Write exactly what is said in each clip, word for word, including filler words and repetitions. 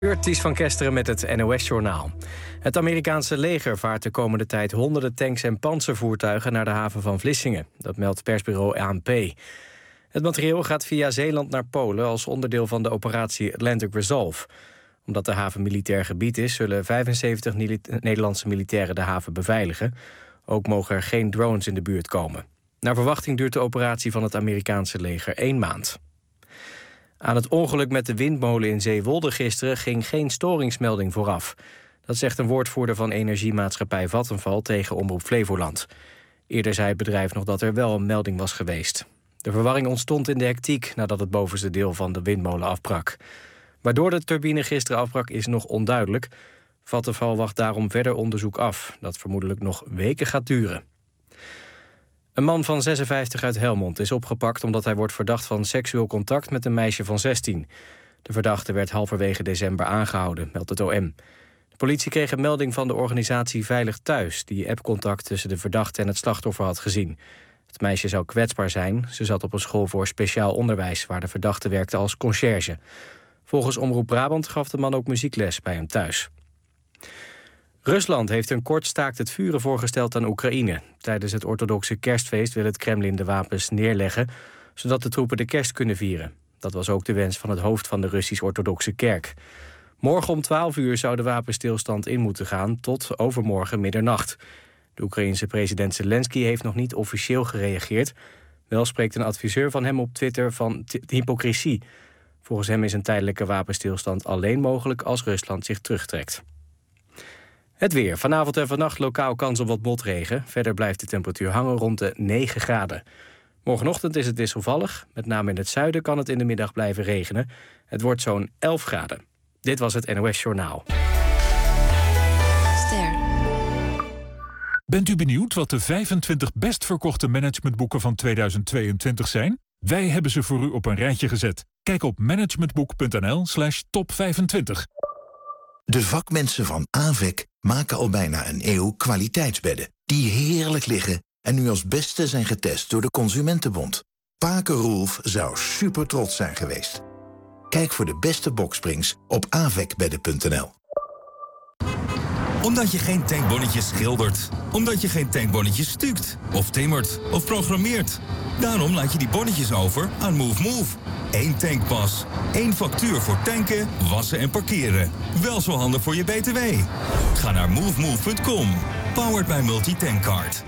Ties van Kesteren met het N O S-journaal. Het Amerikaanse leger vaart de komende tijd honderden tanks en pantservoertuigen naar de haven van Vlissingen. Dat meldt persbureau A N P. Het materieel gaat via Zeeland naar Polen als onderdeel van de operatie Atlantic Resolve. Omdat de haven militair gebied is, zullen vijfenzeventig Nederlandse militairen de haven beveiligen. Ook mogen er geen drones in de buurt komen. Naar verwachting duurt de operatie van het Amerikaanse leger één maand. Aan het ongeluk met de windmolen in Zeewolde gisteren ging geen storingsmelding vooraf. Dat zegt een woordvoerder van energiemaatschappij Vattenfall tegen Omroep Flevoland. Eerder zei het bedrijf nog dat er wel een melding was geweest. De verwarring ontstond in de hectiek nadat het bovenste deel van de windmolen afbrak. Waardoor de turbine gisteren afbrak is nog onduidelijk. Vattenfall wacht daarom verder onderzoek af, dat vermoedelijk nog weken gaat duren. Een man van zesenvijftig uit Helmond is opgepakt omdat hij wordt verdacht van seksueel contact met een meisje van zestien. De verdachte werd halverwege december aangehouden, meldt het O M. De politie kreeg een melding van de organisatie Veilig Thuis, die appcontact tussen de verdachte en het slachtoffer had gezien. Het meisje zou kwetsbaar zijn. Ze zat op een school voor speciaal onderwijs waar de verdachte werkte als conciërge. Volgens Omroep Brabant gaf de man ook muziekles bij hem thuis. Rusland heeft een kort staakt het vuren voorgesteld aan Oekraïne. Tijdens het orthodoxe kerstfeest wil het Kremlin de wapens neerleggen, zodat de troepen de kerst kunnen vieren. Dat was ook de wens van het hoofd van de Russisch-orthodoxe kerk. Morgen om twaalf uur zou de wapenstilstand in moeten gaan tot overmorgen middernacht. De Oekraïense president Zelensky heeft nog niet officieel gereageerd. Wel spreekt een adviseur van hem op Twitter van hypocrisie. Volgens hem is een tijdelijke wapenstilstand alleen mogelijk als Rusland zich terugtrekt. Het weer. Vanavond en vannacht lokaal kans op wat motregen. Verder blijft de temperatuur hangen rond de negen graden. Morgenochtend is het wisselvallig. Met name in het zuiden kan het in de middag blijven regenen. Het wordt zo'n elf graden. Dit was het N O S-journaal. Ster. Bent u benieuwd wat de vijfentwintig best verkochte managementboeken van tweeduizend tweeëntwintig zijn? Wij hebben ze voor u op een rijtje gezet. Kijk op managementboek.nl slash top 25. De vakmensen van A V E C maken al bijna een eeuw kwaliteitsbedden die heerlijk liggen en nu als beste zijn getest door de Consumentenbond. Paken Roelf zou super trots zijn geweest. Kijk voor de beste boksprings op avecbedden punt n l. Omdat je geen tankbonnetjes schildert. Omdat je geen tankbonnetjes stukt. Of timmert. Of programmeert. Daarom laat je die bonnetjes over aan Move Move. Eén tankpas. Één factuur voor tanken, wassen en parkeren. Wel zo handig voor je B T W. Ga naar move move punt com. Powered by Multitankcard.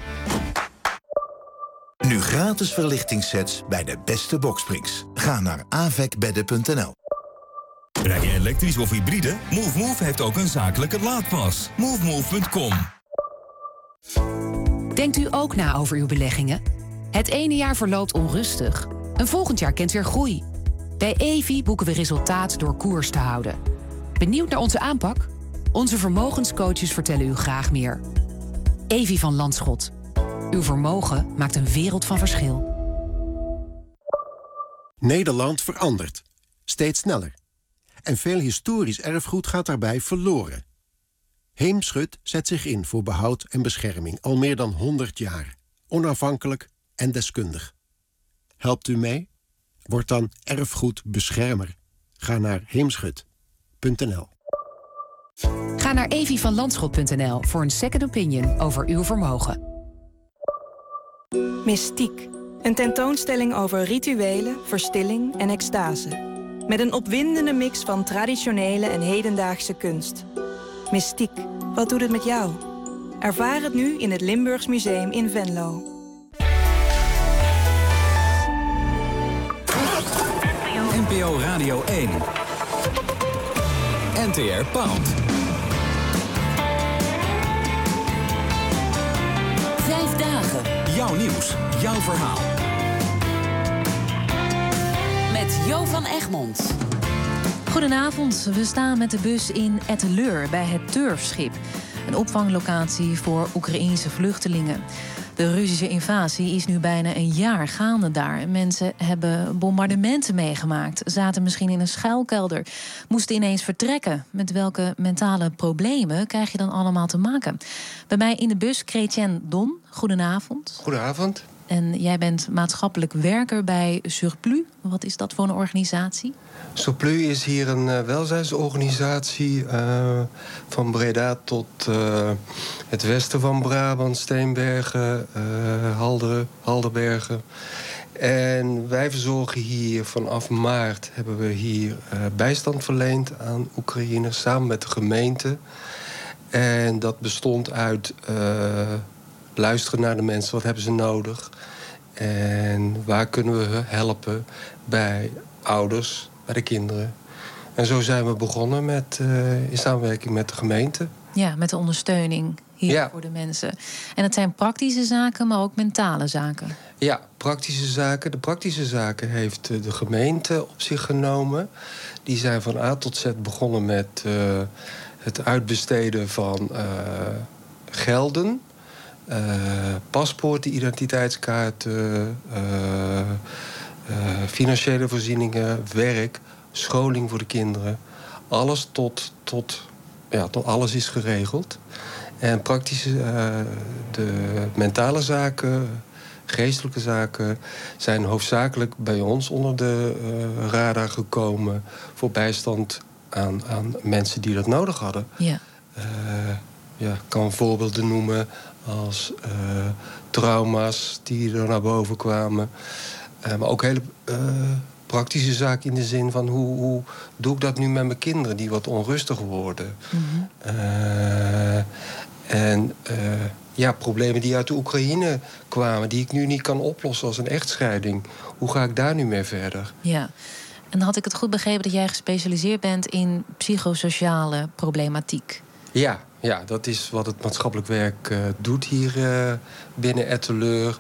Nu gratis verlichtingssets bij de beste boksprings. Ga naar avecbedden punt n l. Rij je elektrisch of hybride? Move Move heeft ook een zakelijke laadpas. move move punt com. Denkt u ook na over uw beleggingen? Het ene jaar verloopt onrustig. Een volgend jaar kent weer groei. Bij Evi boeken we resultaat door koers te houden. Benieuwd naar onze aanpak? Onze vermogenscoaches vertellen u graag meer. Evi van Landschot. Uw vermogen maakt een wereld van verschil. Nederland verandert. Steeds sneller. En veel historisch erfgoed gaat daarbij verloren. Heemschut zet zich in voor behoud en bescherming al meer dan honderd jaar. Onafhankelijk en deskundig. Helpt u mee? Word dan erfgoedbeschermer. Ga naar heemschut punt n l. Ga naar evi van landschot punt n l voor een second opinion over uw vermogen. Mystiek. Een tentoonstelling over rituelen, verstilling en extase. Met een opwindende mix van traditionele en hedendaagse kunst. Mystiek. Wat doet het met jou? Ervaar het nu in het Limburgs Museum in Venlo. N P O Radio één. N T R Pound. Vijf dagen. Jouw nieuws, jouw verhaal. Met Jo van Egmond. Goedenavond, we staan met de bus in Etteleur bij het Turfschip. Een opvanglocatie voor Oekraïense vluchtelingen. De Russische invasie is nu bijna een jaar gaande daar. Mensen hebben bombardementen meegemaakt, zaten misschien in een schuilkelder, moesten ineens vertrekken. Met welke mentale problemen krijg je dan allemaal te maken? Bij mij in de bus Chrétien Don, goedenavond. Goedenavond. En jij bent maatschappelijk werker bij Surplus. Wat is dat voor een organisatie? Surplus is hier een uh, welzijnsorganisatie uh, van Breda tot uh, het westen van Brabant, Steenbergen, uh, Halderen, Halderbergen. En wij verzorgen hier vanaf maart hebben we hier uh, bijstand verleend aan Oekraïners samen met de gemeente. En dat bestond uit uh, luisteren naar de mensen, wat hebben ze nodig? En waar kunnen we helpen bij ouders, bij de kinderen? En zo zijn we begonnen met, uh, in samenwerking met de gemeente. Ja, met de ondersteuning hier ja. voor de mensen. En het zijn praktische zaken, maar ook mentale zaken. Ja, praktische zaken. De praktische zaken heeft de gemeente op zich genomen. Die zijn van A tot Z begonnen met uh, het uitbesteden van uh, gelden. Uh, paspoorten, identiteitskaarten, uh, uh, financiële voorzieningen, werk, scholing voor de kinderen. Alles tot, tot, ja, tot alles is geregeld. En praktische, uh, de mentale zaken, geestelijke zaken zijn hoofdzakelijk bij ons onder de uh, radar gekomen voor bijstand aan, aan mensen die dat nodig hadden. Ja. Uh, ja, ik kan voorbeelden noemen als uh, trauma's die er naar boven kwamen. Uh, maar ook hele uh, praktische zaken in de zin van hoe, hoe doe ik dat nu met mijn kinderen die wat onrustig worden. Mm-hmm. Uh, en uh, ja, problemen die uit de Oekraïne kwamen, die ik nu niet kan oplossen als een echtscheiding. Hoe ga ik daar nu mee verder? Ja. En dan had ik het goed begrepen dat jij gespecialiseerd bent in psychosociale problematiek. Ja, ja, dat is wat het maatschappelijk werk uh, doet hier uh, binnen Etteleur.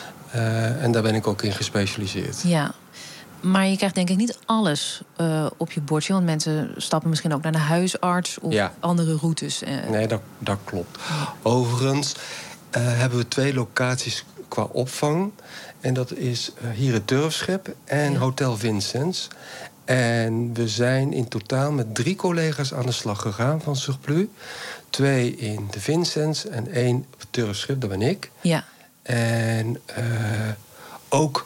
Uh, en daar ben ik ook in gespecialiseerd. Ja, maar je krijgt denk ik niet alles uh, op je bordje. Want mensen stappen misschien ook naar de huisarts of ja. andere routes. Uh. Nee, dat, dat klopt. Overigens uh, hebben we twee locaties qua opvang. En dat is uh, hier het Turfschip en ja. Hotel Vincents. En we zijn in totaal met drie collega's aan de slag gegaan van Surplus. Twee in de Vincents en één op het Turfschip, dat ben ik. Ja. En uh, ook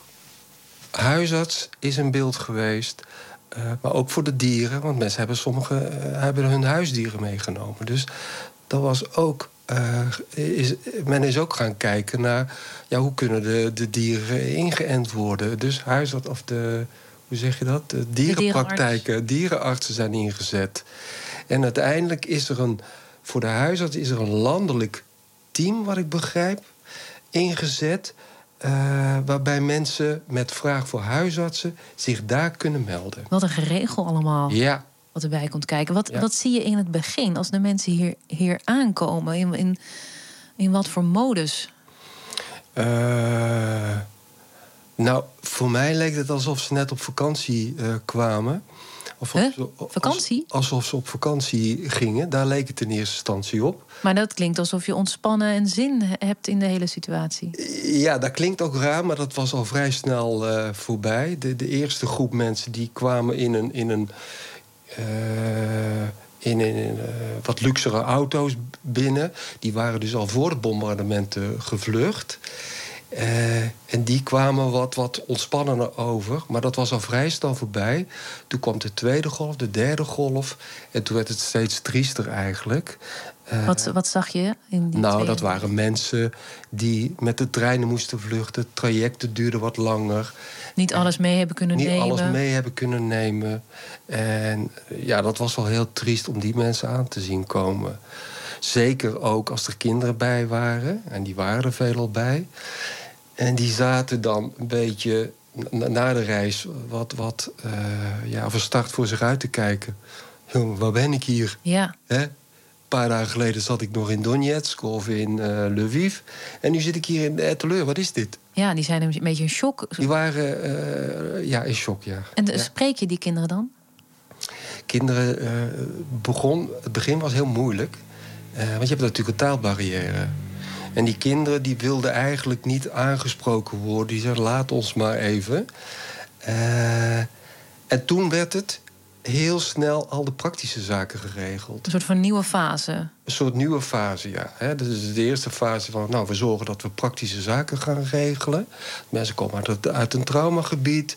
huisarts is in beeld geweest. Uh, maar ook voor de dieren. Want mensen hebben sommige uh, hebben hun huisdieren meegenomen. Dus dat was ook. Uh, is, men is ook gaan kijken naar. Ja, hoe kunnen de, de dieren ingeënt worden? Dus huisarts of de. Hoe zeg je dat? De dierenpraktijken, dierenartsen zijn ingezet. En uiteindelijk is er een. Voor de huisarts is er een landelijk team, wat ik begrijp, ingezet. Uh, waarbij mensen met vraag voor huisartsen zich daar kunnen melden. Wat een geregel allemaal. Ja. Wat erbij komt kijken. Wat, ja. wat zie je in het begin als de mensen hier, hier aankomen? In, in, in wat voor modus? Uh, nou, voor mij leek het alsof ze net op vakantie uh, kwamen. Of huh? ze, vakantie? Als, alsof ze op vakantie gingen. Daar leek het in eerste instantie op. Maar dat klinkt alsof je ontspannen en zin hebt in de hele situatie. Ja, dat klinkt ook raar, maar dat was al vrij snel uh, voorbij. De, de eerste groep mensen die kwamen in een, in een, uh, in, in, in uh, wat luxere auto's binnen. Die waren dus al voor de bombardementen gevlucht. Uh, en die kwamen wat, wat ontspannender over. Maar dat was al vrij snel voorbij. Toen kwam de tweede golf, de derde golf. En toen werd het steeds triester eigenlijk. Uh, wat, wat zag je in die Nou, twee? dat waren mensen die met de treinen moesten vluchten. Trajecten duurden wat langer. Niet alles mee hebben kunnen Niet nemen. Niet alles mee hebben kunnen nemen. En ja, dat was wel heel triest om die mensen aan te zien komen. Zeker ook als er kinderen bij waren. En die waren er veelal bij. En die zaten dan een beetje na de reis wat, wat uh, ja, verstart voor zich uit te kijken. Jongen, waar ben ik hier? Ja. Hè? Een paar dagen geleden zat ik nog in Donetsk of in uh, Lviv. En nu zit ik hier in Etteleur. Wat is dit? Ja, die zijn een beetje in shock. Die waren uh, ja, in shock, ja. En de, ja. spreek je die kinderen dan? Kinderen uh, begon... Het begin was heel moeilijk. Uh, want je hebt natuurlijk een taalbarrière. En die kinderen die wilden eigenlijk niet aangesproken worden. Die zeiden, laat ons maar even. Uh, en toen werd het heel snel al de praktische zaken geregeld. Een soort van nieuwe fase. Een soort nieuwe fase, ja. He, dat is de eerste fase van, nou, we zorgen dat we praktische zaken gaan regelen. Mensen komen uit, uit een traumagebied,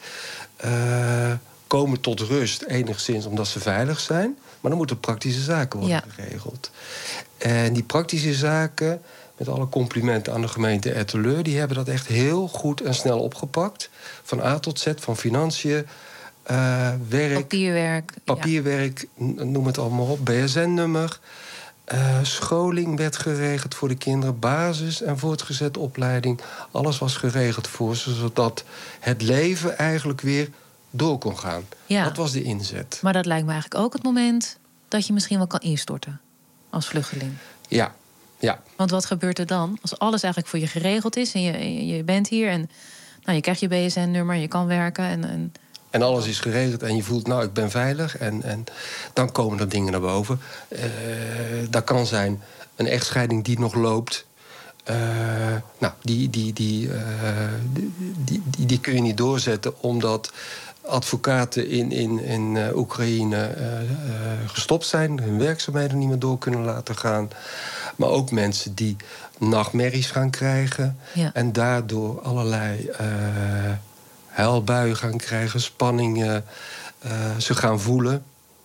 uh, komen tot rust enigszins omdat ze veilig zijn. Maar dan moeten praktische zaken worden ja. geregeld. En die praktische zaken, met alle complimenten aan de gemeente Etteleur, die hebben dat echt heel goed en snel opgepakt. Van A tot Z, van financiën, uh, werk, papierwerk, papierwerk ja. noem het allemaal op, B S N-nummer. Uh, scholing werd geregeld voor de kinderen, basis- en voortgezette opleiding. Alles was geregeld voor ze, zodat het leven eigenlijk weer door kon gaan. Ja. Dat was de inzet. Maar dat lijkt me eigenlijk ook het moment dat je misschien wel kan instorten als vluchteling. Ja, ja. Want wat gebeurt er dan als alles eigenlijk voor je geregeld is en je, je bent hier en nou, je krijgt je B S N-nummer, je kan werken en, en... en alles is geregeld en je voelt, nou, ik ben veilig. En, en dan komen er dingen naar boven. Uh, dat kan zijn een echtscheiding die nog loopt. Uh, nou, die, die, die, uh, die, die, die, die kun je niet doorzetten omdat advocaten in, in, in uh, Oekraïne uh, uh, gestopt zijn, hun werkzaamheden niet meer door kunnen laten gaan. Maar ook mensen die nachtmerries gaan krijgen ja. en daardoor allerlei uh, huilbuien gaan krijgen, spanningen, uh, ze gaan voelen.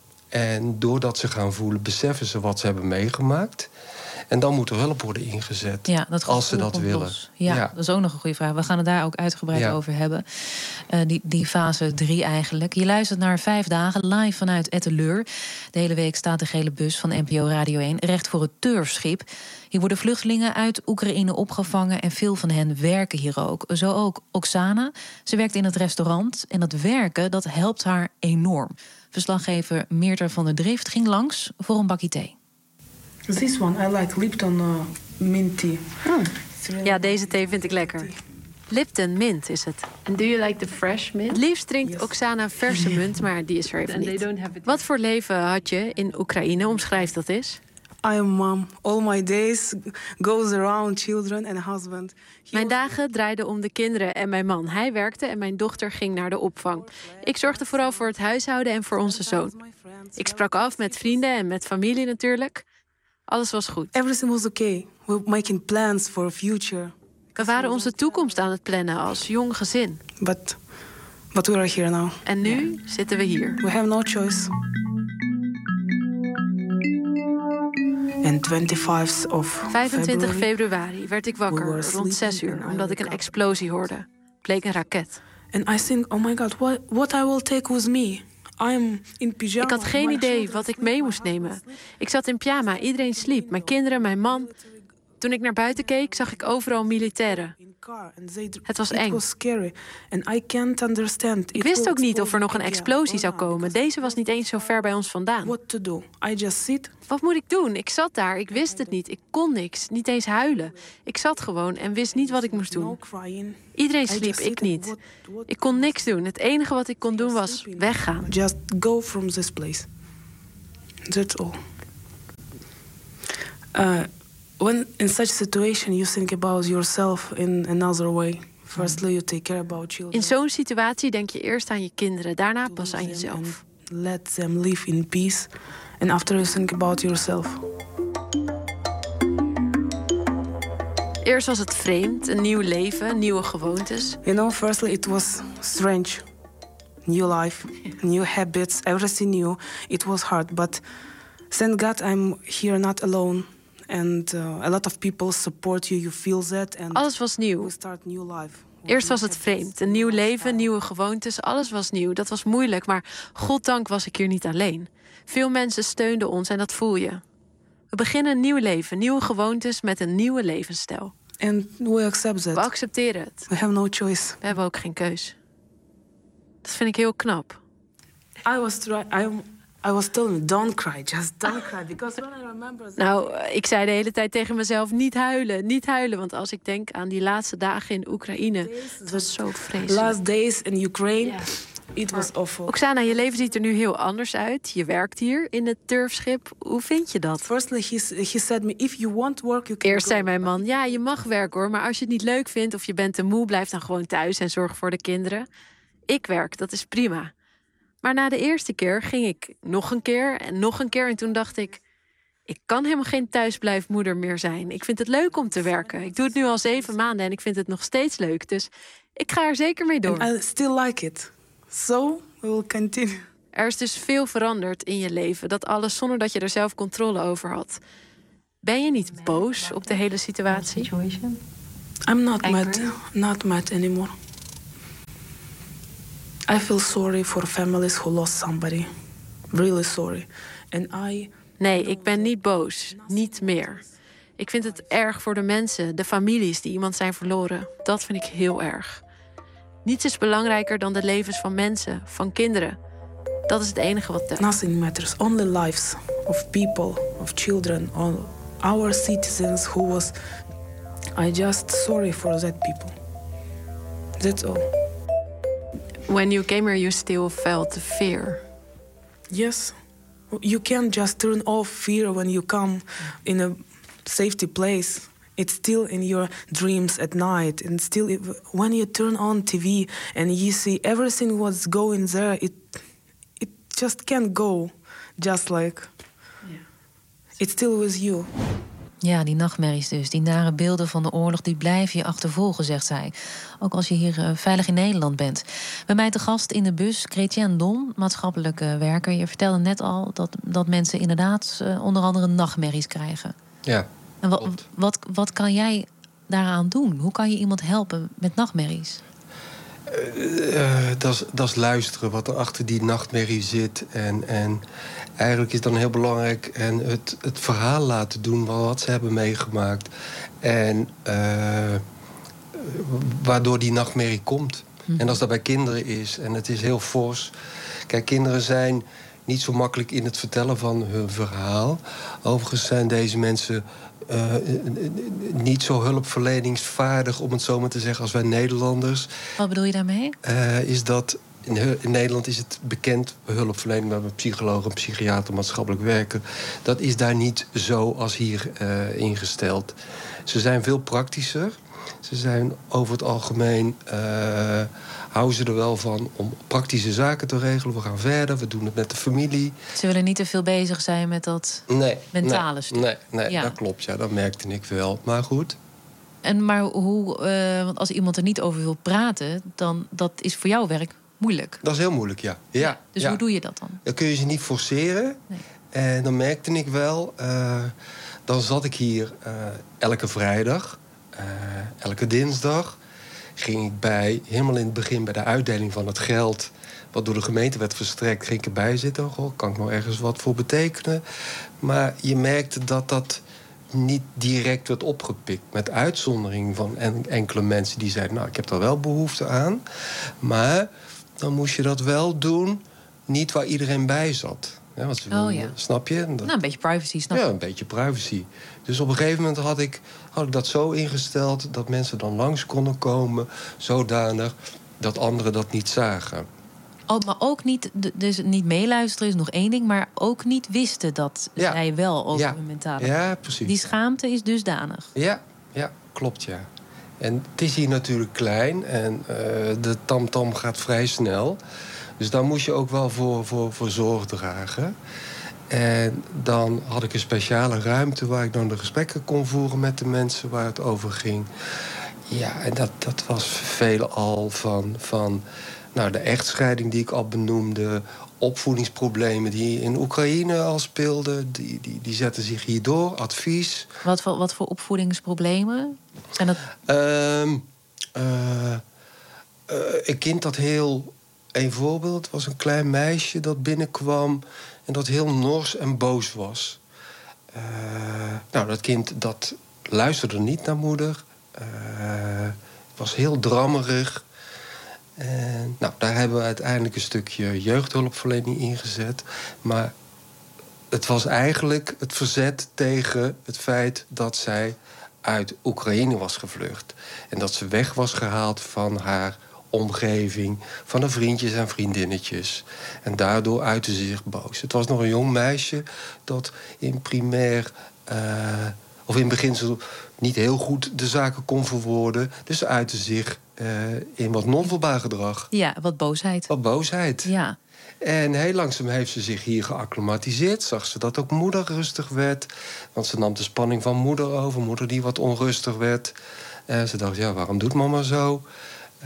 En doordat ze gaan voelen, beseffen ze wat ze hebben meegemaakt. En dan moet er hulp worden ingezet, ja, dat als ze dat willen. Ja, ja, dat is ook nog een goede vraag. We gaan het daar ook uitgebreid ja. over hebben. Uh, die, die fase drie eigenlijk. Je luistert naar Vijf Dagen, live vanuit Etteleur. De hele week staat de gele bus van N P O Radio één recht voor het Turfschip. Hier worden vluchtelingen uit Oekraïne opgevangen en veel van hen werken hier ook. Zo ook Oksana. Ze werkt in het restaurant en dat werken, dat helpt haar enorm. Verslaggever Meerter van der Drift ging langs voor een bakje thee. This one, I like Lipton uh, mint tea. Hmm. Really ja, deze thee vind ik lekker. Lipton mint is het. And do you like the fresh mint? Het liefst drinkt yes. Oksana verse munt, maar die is er even niet. Wat voor leven had je in Oekraïne? Omschrijf dat eens. I am mom. All my days goes around children and husband. Mijn dagen draaiden om de kinderen en mijn man. Hij werkte en mijn dochter ging naar de opvang. Ik zorgde vooral voor het huishouden en voor onze zoon. Ik sprak af met vrienden en met familie natuurlijk. Alles was goed. Everything was okay. We're making plans for a future. We waren onze toekomst aan het plannen als jong gezin. But, but we are here now. En nu yeah. zitten we hier. We have no choice. And twenty-fifth of vijfentwintig februari werd ik wakker we rond zes uur omdat ik een explosie hoorde. Het bleek een raket. And I think, oh my God, what, what I will take with me? I'm in pyjama. Ik had geen idee wat ik mee moest nemen. Ik zat in pyjama, iedereen sliep. Mijn kinderen, mijn man. Toen ik naar buiten keek, zag ik overal militairen. Het was eng. Ik wist ook niet of er nog een explosie zou komen. Deze was niet eens zo ver bij ons vandaan. Wat moet ik doen? Ik zat daar, ik wist het niet. Ik kon niks, niet eens huilen. Ik zat gewoon en wist niet wat ik moest doen. Iedereen sliep, ik niet. Ik kon niks doen. Het enige wat ik kon doen was weggaan. Just go from this place. That's all. Uh, When in such situation you think about yourself in another way. Firstly, you take care about children. In zo'n situatie denk je eerst aan je kinderen, daarna pas aan jezelf. Let them live in peace, and after you think about yourself. Eerst was het vreemd, een nieuw leven, nieuwe gewoontes. You know, firstly it was strange. New life, new habits, everything new. It was hard, but thank God I'm here not alone. And uh, a lot of people support you. You feel that. And alles was nieuw. We start new life. Eerst was het vreemd. Een nieuw leven, nieuwe gewoontes. Alles was nieuw. Dat was moeilijk, maar goddank was ik hier niet alleen. Veel mensen steunden ons en dat voel je. We beginnen een nieuw leven, nieuwe gewoontes met een nieuwe levensstijl. And we accept that. We accepteren het. We have no choice. We hebben ook geen keus. Dat vind ik heel knap. I was trying. I was telling, don't cry, just don't cry. Because when I remember that... Nou, ik zei de hele tijd tegen mezelf, niet huilen, niet huilen. Want als ik denk aan die laatste dagen in Oekraïne, het was zo vreselijk. Last days in Ukraine, yeah. It was awful. Oksana, je leven ziet er nu heel anders uit. Je werkt hier in het Turfschip. Hoe vind je dat? Firstly, he, he said me, if you want work, you can Eerst go. zei mijn man, ja, je mag werken hoor. Maar als je het niet leuk vindt of je bent te moe, blijf dan gewoon thuis en zorg voor de kinderen. Ik werk, dat is prima. Maar na de eerste keer ging ik nog een keer en nog een keer. En toen dacht ik, ik kan helemaal geen thuisblijfmoeder meer zijn. Ik vind het leuk om te werken. Ik doe het nu al zeven maanden en ik vind het nog steeds leuk. Dus ik ga er zeker mee door. And I still like it. So we will continue. Er is dus veel veranderd in je leven. Dat alles zonder dat je er zelf controle over had. Ben je niet boos op de hele situatie? I'm not mad, not mad anymore. I feel sorry for families who lost somebody. Really sorry. And I... Nee, ik ben niet boos. Niet meer. Ik vind het erg voor de mensen, de families die iemand zijn verloren. Dat vind ik heel erg. Niets is belangrijker dan de levens van mensen, van kinderen. Dat is het enige wat telt. Nothing matters. Only lives of people, of children, all our citizens who was... I just sorry for that people. That's all. When you came here, you still felt the fear. Yes. You can't just turn off fear when you come in a safety place. It's still in your dreams at night. And still, when you turn on T V and you see everything what's going there, it it just can't go just like... Yeah. It's still with you. Ja, die nachtmerries dus. Die nare beelden van de oorlog, die blijven je achtervolgen, zegt zij. Ook als je hier uh, veilig in Nederland bent. Bij mij te gast in de bus, Chrétien Dom, maatschappelijk uh, werker. Je vertelde net al dat, dat mensen inderdaad uh, onder andere nachtmerries krijgen. Ja, en wat, wat, wat kan jij daaraan doen? Hoe kan je iemand helpen met nachtmerries? Uh, uh, dat is luisteren wat er achter die nachtmerrie zit. En, en eigenlijk is dan heel belangrijk en het, het verhaal laten doen wat ze hebben meegemaakt. En uh, waardoor die nachtmerrie komt. Hm. En als dat bij kinderen is en het is heel fors. Kijk, kinderen zijn niet zo makkelijk in het vertellen van hun verhaal. Overigens zijn deze mensen Uh, niet zo hulpverleningsvaardig, om het zo maar te zeggen, als wij Nederlanders. Wat bedoel je daarmee? Uh, is dat in, in Nederland is het bekend, hulpverlening, we hebben psychologen, psychiater, maatschappelijk werker. Dat is daar niet zo als hier uh, ingesteld. Ze zijn veel praktischer. Ze zijn over het algemeen... Uh, houden ze er wel van om praktische zaken te regelen. We gaan verder, we doen het met de familie. Ze willen niet te veel bezig zijn met dat nee, mentale nee, stuk. Nee, nee ja. Dat klopt, ja, dat merkte ik wel. Maar goed. En maar hoe, uh, want als iemand er niet over wil praten, dan dat is voor jouw werk moeilijk. Dat is heel moeilijk, ja. ja, ja dus ja. hoe doe je dat dan? Dan kun je ze niet forceren. Nee. En dan merkte ik wel, uh, dan zat ik hier uh, elke vrijdag, uh, elke dinsdag. Ging ik bij, helemaal in het begin bij de uitdeling van het geld wat door de gemeente werd verstrekt, ging ik erbij zitten. Goh, kan ik nou ergens wat voor betekenen? Maar je merkte dat dat niet direct werd opgepikt. Met uitzondering van enkele mensen die zeiden, nou, ik heb daar wel behoefte aan. Maar dan moest je dat wel doen, niet waar iedereen bij zat. Ja, wat ze oh, wilden, ja. Snap je? Dat, nou, een beetje privacy, snap je? Ja, een beetje privacy. Dus op een gegeven moment had ik, had ik dat zo ingesteld dat mensen dan langs konden komen, zodanig dat anderen dat niet zagen. Oh, maar ook niet, dus niet meeluisteren is nog één ding, maar ook niet wisten dat ja. zij wel over ja. hun mentale... Ja, precies. Die schaamte is dusdanig. Ja, ja, klopt, ja. En het is hier natuurlijk klein en uh, de tamtam gaat vrij snel. Dus daar moest je ook wel voor, voor, voor zorg dragen. En dan had ik een speciale ruimte waar ik dan de gesprekken kon voeren met de mensen waar het over ging. Ja, en dat, dat was veelal van, van nou, de echtscheiding die ik al benoemde, opvoedingsproblemen die in Oekraïne al speelden, die, die, die zetten zich hierdoor, advies. Wat voor, wat voor opvoedingsproblemen? Zijn dat... Uh, uh, uh, een kind dat heel... Een voorbeeld was een klein meisje dat binnenkwam en dat heel nors en boos was. Uh, nou, dat kind dat luisterde niet naar moeder. Uh, was heel drammerig. En, nou, daar hebben we uiteindelijk een stukje jeugdhulpverlening ingezet. Maar het was eigenlijk het verzet tegen het feit dat zij uit Oekraïne was gevlucht. En dat ze weg was gehaald van haar omgeving, van haar vriendjes en vriendinnetjes. En daardoor uitte ze zich boos. Het was nog een jong meisje dat in primair, uh, of in beginsel niet heel goed de zaken kon verwoorden. Dus ze uitte zich uh, in wat non-verbaal gedrag. Ja, wat boosheid. Wat boosheid. Ja. En heel langzaam heeft ze zich hier geacclimatiseerd. Zag ze dat ook moeder rustig werd. Want ze nam de spanning van moeder over. Moeder die wat onrustig werd. En ze dacht, ja, waarom doet mama zo? Uh,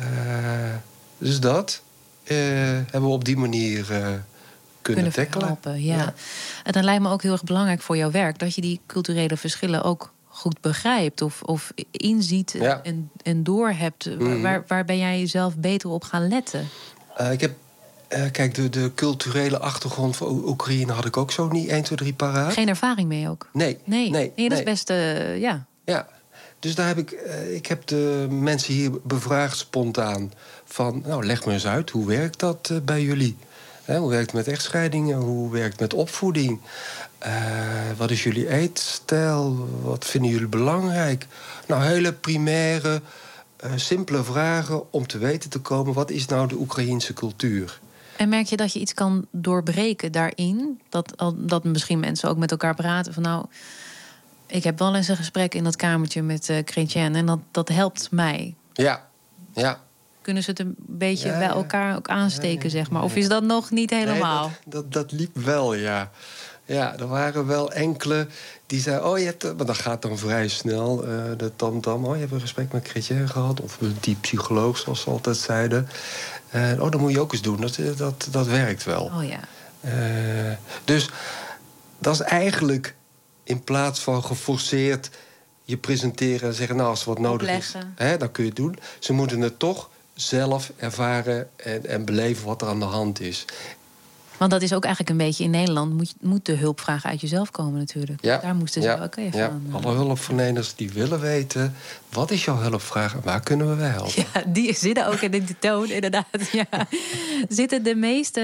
dus dat uh, hebben we op die manier uh, kunnen, kunnen tackelen. Helpen, ja. Ja. En dan lijkt me ook heel erg belangrijk voor jouw werk... dat je die culturele verschillen ook goed begrijpt... of, of inziet ja. en, en doorhebt. Mm. Waar, waar ben jij jezelf beter op gaan letten? Uh, ik heb... Uh, kijk, de, de culturele achtergrond van Oekraïne had ik ook zo niet één, twee, drie paraat. Geen ervaring mee ook? Nee. Nee, nee, nee dat nee. is best, uh, ja. Ja, dus daar heb ik... Uh, ik heb de mensen hier bevraagd spontaan. Van, nou, leg me eens uit, hoe werkt dat uh, bij jullie? Hè, hoe werkt het met echtscheidingen? Hoe werkt het met opvoeding? Uh, wat is jullie eetstijl? Wat vinden jullie belangrijk? Nou, hele primaire, uh, simpele vragen om te weten te komen... wat is nou de Oekraïense cultuur? En merk je dat je iets kan doorbreken daarin? Dat, dat misschien mensen ook met elkaar praten van... nou, ik heb wel eens een gesprek in dat kamertje met uh, Chrétien... en dat, dat helpt mij. Ja, ja. Kunnen ze het een beetje ja, bij ja. elkaar ook aansteken, ja, zeg maar? Of is dat nog niet helemaal? Nee, dat, dat, dat liep wel, ja. Ja, er waren wel enkele die zeiden... oh, je hebt, maar dat gaat dan vrij snel, uh, de tam-tam. Oh, je hebt een gesprek met Chrétien gehad. Of die psycholoog, zoals ze altijd zeiden. Uh, oh, dat moet je ook eens doen. Dat, dat, dat werkt wel. Oh ja. Uh, dus dat is eigenlijk in plaats van geforceerd je presenteren en zeggen... nou, als er wat nodig Opleggen. is, hè, dan kun je het doen. Ze moeten het toch zelf ervaren en, en beleven wat er aan de hand is. Want dat is ook eigenlijk een beetje in Nederland... moet, moet de hulpvraag uit jezelf komen natuurlijk. Ja, daar moesten ze ja, ook even ja. aan. Uh... Alle hulpverleners die willen weten... wat is jouw hulpvraag en waar kunnen we bij helpen? Ja, die zitten ook in de toon, inderdaad. Ja. Zitten de meeste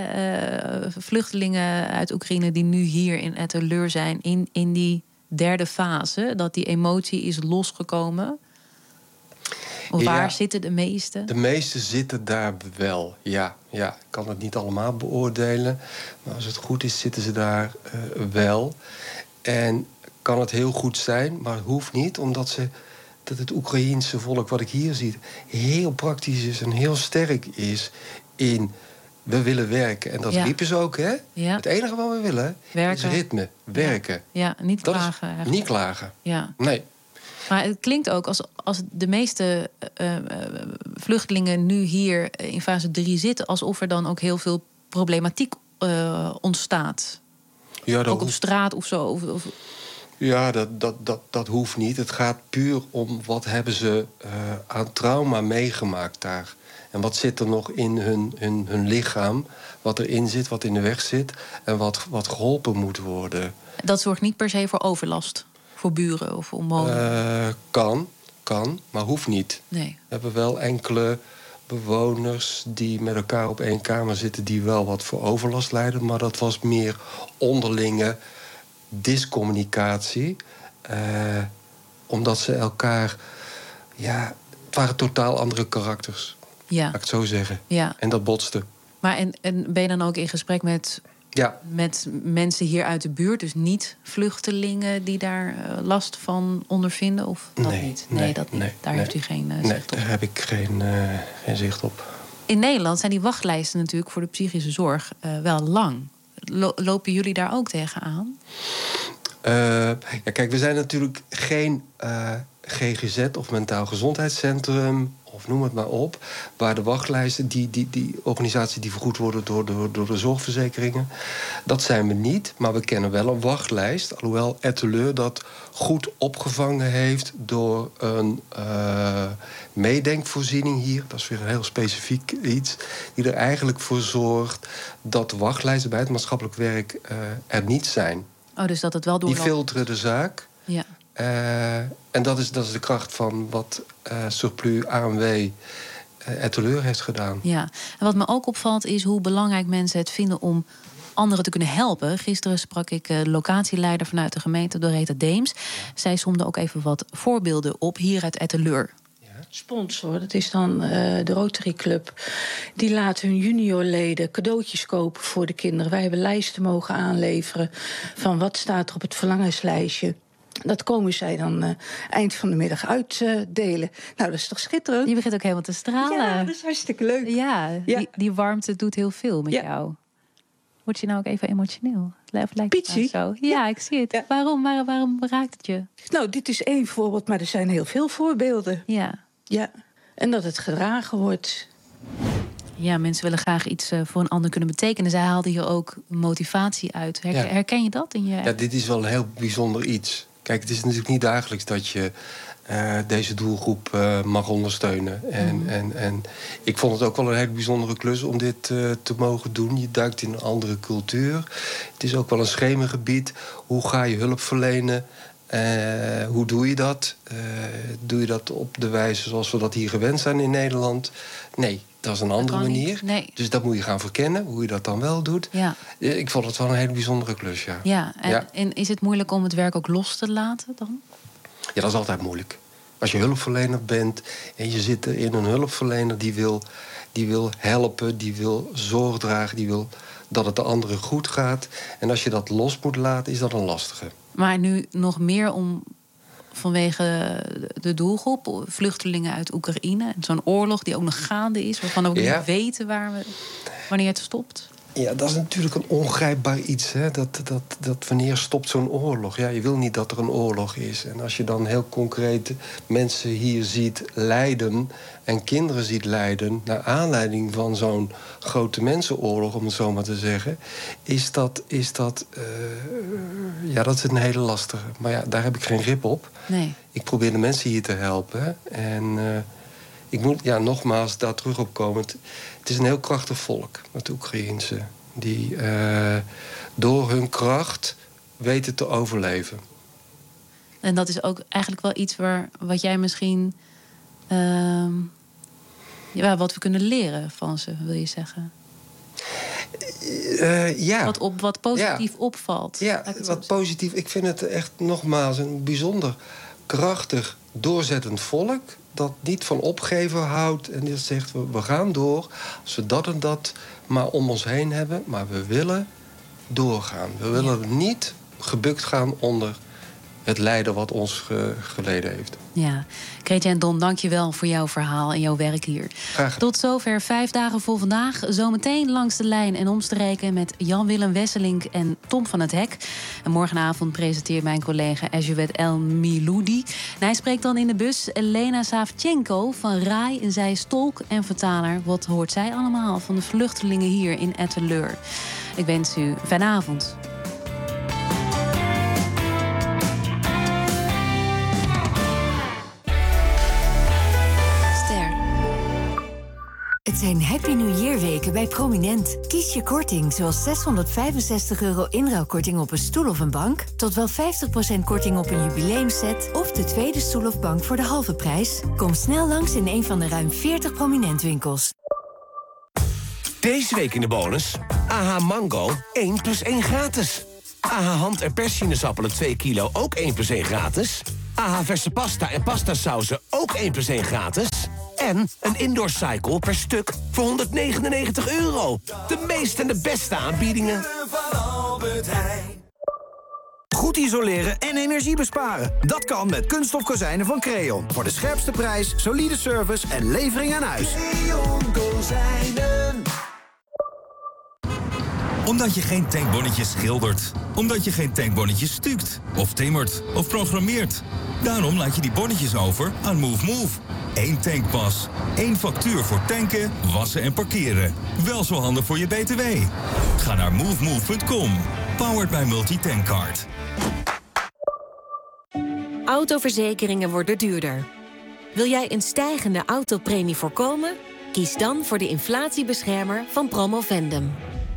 uh, vluchtelingen uit Oekraïne... die nu hier in Etteleur zijn... in, in die derde fase, dat die emotie is losgekomen... Of waar ja, zitten de meeste? De meeste zitten daar wel, ja. ja. Ik kan het niet allemaal beoordelen. Maar als het goed is, zitten ze daar uh, wel. En kan het heel goed zijn, maar het hoeft niet. Omdat ze, dat het Oekraïense volk, wat ik hier zie... heel praktisch is en heel sterk is in... we willen werken. En dat ja. riepen ze ook, hè? Ja. Het enige wat we willen werken. is ritme, werken. Ja, ja niet dat klagen. Is niet klagen, ja. nee. Maar het klinkt ook als, als de meeste uh, vluchtelingen nu hier in fase drie zitten... alsof er dan ook heel veel problematiek uh, ontstaat. Ja, dat ook op hoeft... straat of zo. Of, of... Ja, dat, dat, dat, dat hoeft niet. Het gaat puur om wat hebben ze uh, aan trauma meegemaakt daar. En wat zit er nog in hun, hun, hun lichaam, wat erin zit, wat in de weg zit... en wat, wat geholpen moet worden. Dat zorgt niet per se voor overlast? Voor buren of omwonenden? Uh, kan, kan, maar hoeft niet. Nee. We hebben wel enkele bewoners die met elkaar op één kamer zitten... die wel wat voor overlast leiden, maar dat was meer onderlinge discommunicatie. Uh, omdat ze elkaar... Ja, het waren totaal andere karakters. Ja. Laat ik het zo zeggen. Ja. En dat botste. Maar en, en ben je dan ook in gesprek met... Ja. Met mensen hier uit de buurt, dus niet vluchtelingen die daar uh, last van ondervinden? Of dat nee, niet? Nee, nee dat niet. Nee, daar nee, heeft u geen uh, nee, zicht op? Daar heb ik geen, uh, geen zicht op. In Nederland zijn die wachtlijsten natuurlijk voor de psychische zorg uh, wel lang. Lo- lopen jullie daar ook tegenaan? Uh, ja, kijk, we zijn natuurlijk geen uh, G G Z of mentaal gezondheidscentrum... of noem het maar op, waar de wachtlijsten... die, die, die organisaties die vergoed worden door, door, door de zorgverzekeringen... dat zijn we niet, maar we kennen wel een wachtlijst... alhoewel Etteleur dat goed opgevangen heeft... door een uh, meedenkvoorziening hier. Dat is weer een heel specifiek iets... die er eigenlijk voor zorgt dat de wachtlijsten... bij het maatschappelijk werk uh, er niet zijn. Oh, dus dat het wel doorloopt. Die filteren de zaak... Ja. Uh, en dat is, dat is de kracht van wat uh, Surplus A M W uh, Etteleur heeft gedaan. Ja, en wat me ook opvalt is hoe belangrijk mensen het vinden om anderen te kunnen helpen. Gisteren sprak ik uh, locatieleider vanuit de gemeente Doreta Deems. Ja. Zij somde ook even wat voorbeelden op hier uit Etteleur. Sponsor, dat is dan uh, de Rotary Club. Die laten hun juniorleden cadeautjes kopen voor de kinderen. Wij hebben lijsten mogen aanleveren van wat staat er op het verlangenslijstje. Dat komen zij dan uh, eind van de middag uitdelen. Uh, nou, dat is toch schitterend? Je begint ook helemaal te stralen. Ja, dat is hartstikke leuk. Ja, ja. Die, die warmte doet heel veel met ja. jou. Word je nou ook even emotioneel? Pietje? Zo? Ja, ja, ik zie het. Ja. Waarom? Waar, waarom raakt het je? Nou, dit is één voorbeeld, maar er zijn heel veel voorbeelden. Ja. Ja. En dat het gedragen wordt. Ja, mensen willen graag iets uh, voor een ander kunnen betekenen. Zij haalden hier ook motivatie uit. Herken, ja. herken je dat in je... Ja, dit is wel een heel bijzonder iets. Kijk, het is natuurlijk niet dagelijks dat je uh, deze doelgroep uh, mag ondersteunen. En, mm. en, en ik vond het ook wel een hele bijzondere klus om dit uh, te mogen doen. Je duikt in een andere cultuur. Het is ook wel een schemergebied. Hoe ga je hulp verlenen? Uh, hoe doe je dat? Uh, doe je dat op de wijze zoals we dat hier gewend zijn in Nederland? Nee, dat is een andere manier. Nee. Dus dat moet je gaan verkennen, hoe je dat dan wel doet. Ja. Ik vond het wel een hele bijzondere klus, ja. Ja, en, ja. en is het moeilijk om het werk ook los te laten dan? Ja, dat is altijd moeilijk. Als je hulpverlener bent en je zit in een hulpverlener die wil, die wil helpen, die wil zorg dragen, die wil dat het de anderen goed gaat. En als je dat los moet laten, is dat een lastige. Maar nu nog meer om vanwege de doelgroep, vluchtelingen uit Oekraïne, zo'n oorlog die ook nog gaande is, waarvan we ook ja. niet weten waar we, wanneer het stopt. Ja, dat is natuurlijk een ongrijpbaar iets. Hè? Dat, dat, dat wanneer stopt zo'n oorlog? Ja, je wil niet dat er een oorlog is. En als je dan heel concreet mensen hier ziet lijden en kinderen ziet lijden naar aanleiding van zo'n grote mensenoorlog, om het zo maar te zeggen, is dat, is dat, uh, ja, dat is een hele lastige. Maar ja, daar heb ik geen grip op. Nee. Ik probeer de mensen hier te helpen. En uh, ik moet, ja, nogmaals daar terug op komen. Het, het is een heel krachtig volk, het Oekraïense, die uh, door hun kracht weten te overleven. En dat is ook eigenlijk wel iets waar, wat jij misschien Uh, ja, wat we kunnen leren van ze, wil je zeggen? Uh, ja. Wat, op, wat positief ja. opvalt. Ja, wat positief. Ik vind het echt nogmaals een bijzonder krachtig, doorzettend volk dat niet van opgeven houdt en dat zegt, we, we gaan door. Als we dat en dat maar om ons heen hebben, maar we willen doorgaan. We willen ja. niet gebukt gaan onder het lijden wat ons ge, geleden heeft. Ja, Kretje en Don, dank je wel voor jouw verhaal en jouw werk hier. Graag. Tot zover Vijf Dagen voor Vandaag. Zometeen Langs de Lijn en Omstreken met Jan-Willem Wesselink en Tom van het Hek. En morgenavond presenteert mijn collega Ajuet El Miloudi. En hij spreekt dan in de bus Elena Savchenko van R A I. En zij is tolk en vertaler. Wat hoort zij allemaal van de vluchtelingen hier in Etteleur? Ik wens u een fijne avond. Het zijn Happy New Year weken bij Prominent. Kies je korting, zoals zeshonderdvijfenzestig euro inruilkorting op een stoel of een bank, tot wel vijftig procent korting op een jubileumset of de tweede stoel of bank voor de halve prijs. Kom snel langs in een van de ruim veertig Prominent winkels. Deze week in de bonus A H Mango één plus één gratis. A H hand- en perssinezappelen twee kilo ook één plus één gratis. A H verse pasta en pastasauzen ook één plus één gratis. En een indoor cycle per stuk voor honderdnegenennegentig euro. De meeste en de beste aanbiedingen. Goed isoleren en energie besparen. Dat kan met kunststof kozijnen van Creon. Voor de scherpste prijs, solide service en levering aan huis. Creon Kozijnen. Omdat je geen tankbonnetjes schildert. Omdat je geen tankbonnetjes stukt. Of timmert. Of programmeert. Daarom laat je die bonnetjes over aan Move Move. Eén tankpas. Één factuur voor tanken, wassen en parkeren. Wel zo handig voor je B T W. Ga naar move move punt com. Powered by Multitankcard. Autoverzekeringen worden duurder. Wil jij een stijgende autopremie voorkomen? Kies dan voor de inflatiebeschermer van Promovendum.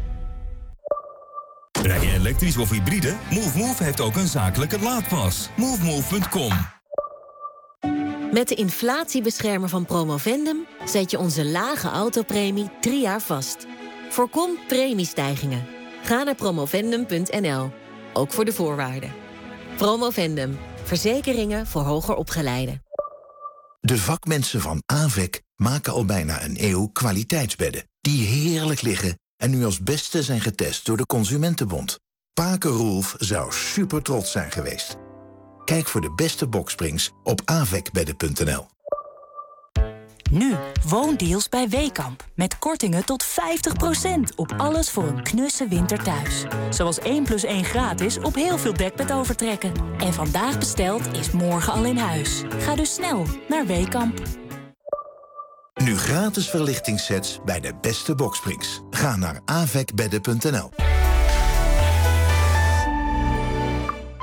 Rij je elektrisch of hybride? Move Move heeft ook een zakelijke laadpas. move move punt com. Met de inflatiebeschermer van Promovendum zet je onze lage autopremie drie jaar vast. Voorkom premiestijgingen. Ga naar promovendum punt n l. Ook voor de voorwaarden. Promovendum. Verzekeringen voor hoger opgeleiden. De vakmensen van Avec maken al bijna een eeuw kwaliteitsbedden. Die heerlijk liggen en nu als beste zijn getest door de Consumentenbond. Paken Roelf zou super trots zijn geweest. Kijk voor de beste boksprings op avecbedden punt n l. Nu, woondeals bij Weekamp. Met kortingen tot vijftig procent op alles voor een knusse winter thuis. Zoals één plus één gratis op heel veel dekbedovertrekken. En vandaag besteld is morgen al in huis. Ga dus snel naar Weekamp. Nu gratis verlichtingssets bij de beste Boxsprings. Ga naar avecbedden punt n l.